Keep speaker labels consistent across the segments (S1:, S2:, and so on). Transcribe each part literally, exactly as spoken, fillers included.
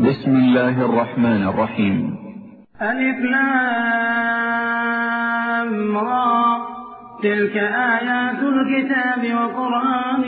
S1: بسم الله الرحمن الرحيم.
S2: ألف لام را، تلك آيات الكتاب وقرآن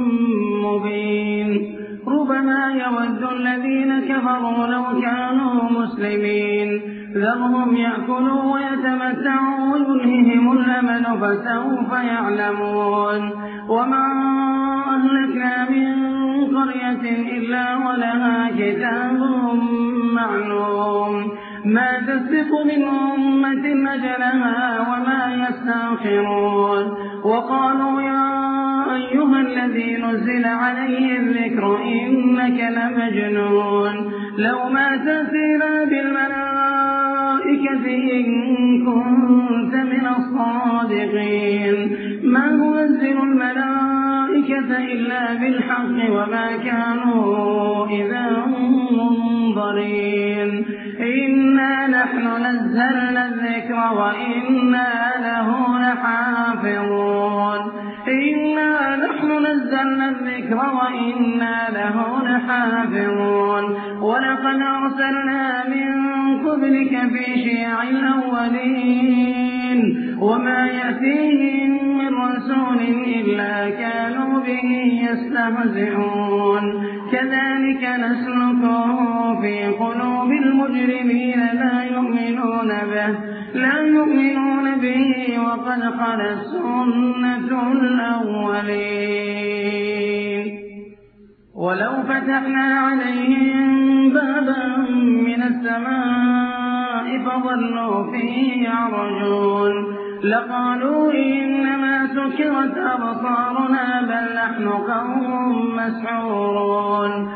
S2: مبين. ربما يود الذين كفروا لو كانوا مسلمين، ذرهم يأكلوا ويتمتعوا ويلههم الأمل فسوف يعلمون. وما أهلكنا من قرية إلا ولها كتاب معلوم، ما تسبق من أمة أجلها وما يستأخرون. وقالوا يا أيها الذي نزل عليه الذكر إنك لمجنون، لو ما تأتينا بالملائكة إن كنت من الصادقين. ما ننزل الملائكة إلا بالحق وما كانوا إذا منظرين. إنا نحن نزلنا الذكر وإنا له لحافظون. إنا نحن نزلنا الذكر وإنا له لحافظون. ولقد أرسلنا من قبلك في شيع الأولين، وما يأتيهم من رسول إلا كانوا به يستهزئون. كذلك نسلكه في قلوب المجرمين لا يؤمنون به لا يؤمنون به وقد خلت سنة الأولين. ولو فتحنا عليهم بابا من السماء فظلوا فيه يعرجون لقالوا إنما سكرت أبصارنا بل نحن قوم مسحورون.